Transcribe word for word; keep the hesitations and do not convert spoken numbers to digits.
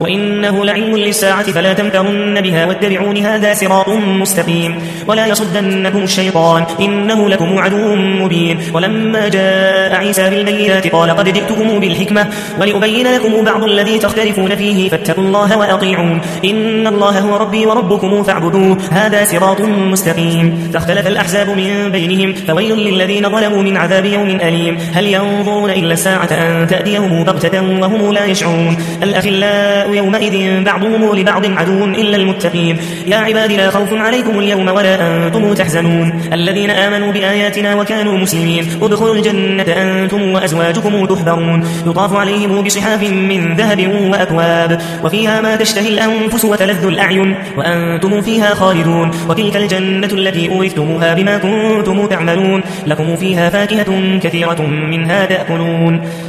وإنه لعلم للساعة فلا تمترن بها واتبعون هذا صراط مستقيم ولا يصدنكم الشيطان إنه لكم عدو مبين ولما جاء عيسى بالبينات قال قد جئتكم بالحكمة ولأبين لكم بعض الذي تختلفون فيه فاتقوا الله وأطيعون إن الله هو ربي وربكم فاعبدوه هذا صراط مستقيم فاختلف الأحزاب من بينهم فويل للذين ظلموا من عذاب يوم أليم هل ينظرون إلا الساعة أن تأتيهم بغتة وهم لا يشعرون الأخلاء يومئذ بعضهم لبعض عدو إلا المتقين يا عباد لا خوف عليكم اليوم ولا أنتم تحزنون الذين آمنوا بآياتنا وكانوا مسلمين ادخلوا الجنة أنتم وأزواجكم تحبرون يطاف عليهم بصحاف من ذهب وأكواب وفيها ما تشتهي الأنفس وتلذ الأعين وأنتم فيها خالدون وتلك الجنة التي أورثتموها بما كنتم تعملون لكم فيها فاكهة كثيرة منها تأكلون